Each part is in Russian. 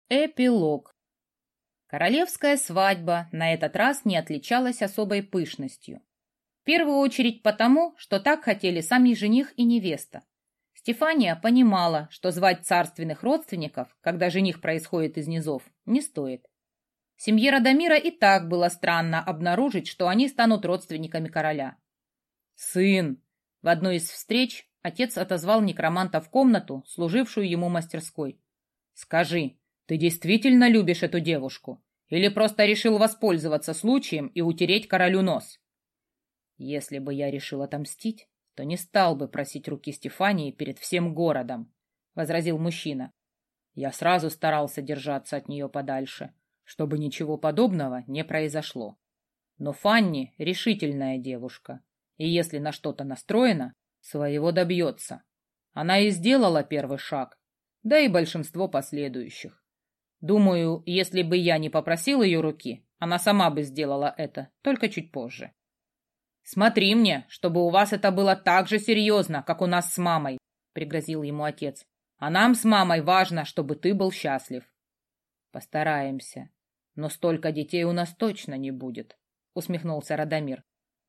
Эпилог. Королевская свадьба на этот раз не отличалась особой пышностью. В первую очередь потому, что так хотели сами жених и невеста. Стефания понимала, что звать царственных родственников, когда жених происходит из низов, не стоит. Семье Радомира и так было странно обнаружить, что они станут родственниками короля. «Сын!» В одной из встреч отец отозвал некроманта в комнату, служившую ему мастерской. «Скажи, ты действительно любишь эту девушку? Или просто решил воспользоваться случаем и утереть королю нос?» «Если бы я решил отомстить, то не стал бы просить руки Стефании перед всем городом», — возразил мужчина. «Я сразу старался держаться от нее подальше, чтобы ничего подобного не произошло. Но Фанни — решительная девушка, и если на что-то настроена, своего добьется. Она и сделала первый шаг, да и большинство последующих. Думаю, если бы я не попросил ее руки, она сама бы сделала это, только чуть позже. «Смотри мне, чтобы у вас это было так же серьезно, как у нас с мамой», — пригрозил ему отец. «А нам с мамой важно, чтобы ты был счастлив». «Постараемся, но столько детей у нас точно не будет», — усмехнулся Радомир.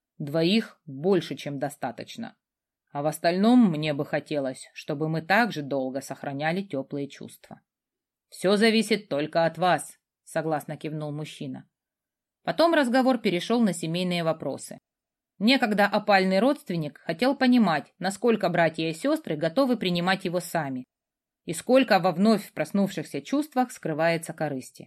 «2 больше, чем достаточно. А в остальном мне бы хотелось, чтобы мы так же долго сохраняли теплые чувства». «Все зависит только от вас», — согласно кивнул мужчина. Потом разговор перешел на семейные вопросы. Некогда опальный родственник хотел понимать, насколько братья и сестры готовы принимать его сами, и сколько во вновь проснувшихся чувствах скрывается корысти.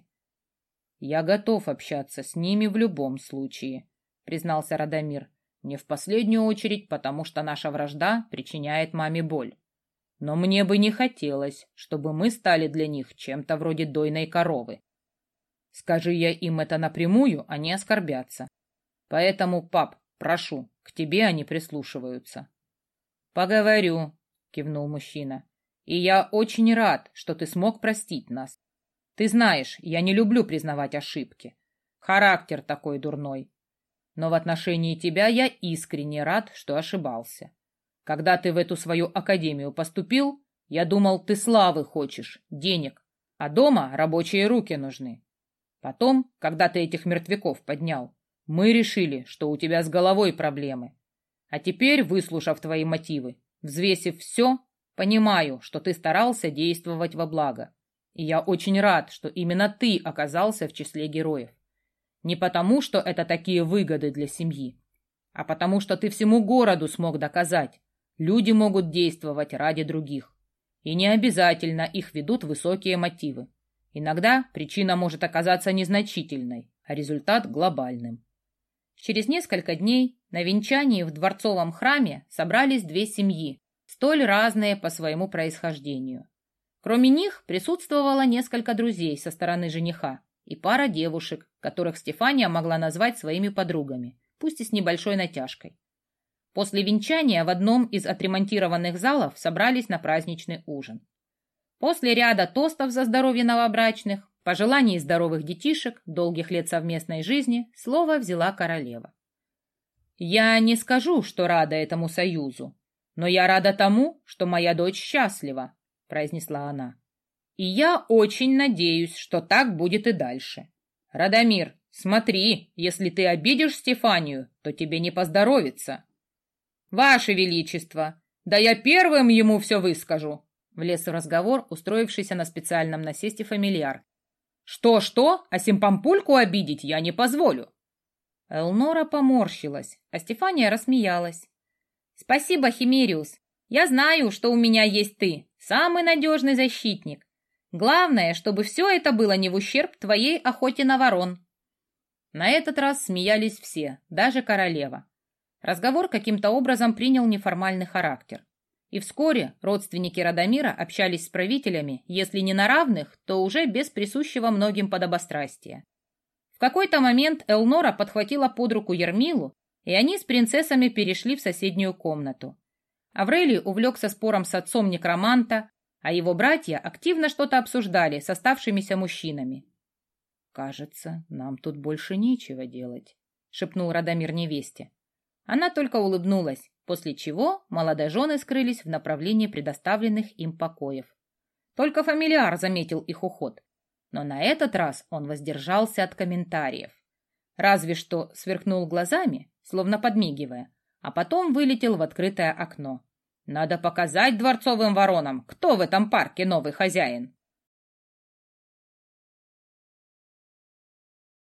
«Я готов общаться с ними в любом случае», — признался Радомир, «не в последнюю очередь, потому что наша вражда причиняет маме боль. Но мне бы не хотелось, чтобы мы стали для них чем-то вроде дойной коровы. Скажи я им это напрямую, они оскорбятся. Поэтому, пап, прошу, к тебе они прислушиваются». «Поговорю», — кивнул мужчина. «И я очень рад, что ты смог простить нас. Ты знаешь, я не люблю признавать ошибки. Характер такой дурной. Но в отношении тебя я искренне рад, что ошибался. Когда ты в эту свою академию поступил, я думал, ты славы хочешь, денег, а дома рабочие руки нужны. Потом, когда ты этих мертвяков поднял, мы решили, что у тебя с головой проблемы. А теперь, выслушав твои мотивы, взвесив все, понимаю, что ты старался действовать во благо. И я очень рад, что именно ты оказался в числе героев. Не потому, что это такие выгоды для семьи, а потому, что ты всему городу смог доказать, люди могут действовать ради других. И не обязательно их ведут высокие мотивы. Иногда причина может оказаться незначительной, а результат глобальным. Через несколько дней на венчании в дворцовом храме собрались 2 семьи, столь разные по своему происхождению. Кроме них присутствовало несколько друзей со стороны жениха и пара девушек, которых Стефания могла назвать своими подругами, пусть и с небольшой натяжкой. После венчания в одном из отремонтированных залов собрались на праздничный ужин. После ряда тостов за здоровье новобрачных, пожеланий здоровых детишек, долгих лет совместной жизни, слово взяла королева. «Я не скажу, что рада этому союзу, но я рада тому, что моя дочь счастлива», — произнесла она. «И я очень надеюсь, что так будет и дальше. Радомир, смотри, если ты обидишь Стефанию, то тебе не поздоровится». «Ваше Величество, да я первым ему все выскажу», — влез в разговор, устроившийся на специальном насесте фамильяр. «Что-что, а симпампульку обидеть я не позволю». Элнора поморщилась, а Стефания рассмеялась. «Спасибо, Химериус. Я знаю, что у меня есть ты, самый надежный защитник. Главное, чтобы все это было не в ущерб твоей охоте на ворон». На этот раз смеялись все, даже королева. Разговор каким-то образом принял неформальный характер. И вскоре родственники Радомира общались с правителями, если не на равных, то уже без присущего многим подобострастия. В какой-то момент Элнора подхватила под руку Ермилу, и они с принцессами перешли в соседнюю комнату. Аврелий увлекся спором с отцом некроманта, а его братья активно что-то обсуждали с оставшимися мужчинами. «Кажется, нам тут больше нечего делать», — шепнул Радомир невесте. Она только улыбнулась, после чего молодожены скрылись в направлении предоставленных им покоев. Только фамильяр заметил их уход. но на этот раз он воздержался от комментариев. Разве что сверкнул глазами, словно подмигивая, а потом вылетел в открытое окно. «Надо показать дворцовым воронам, кто в этом парке новый хозяин».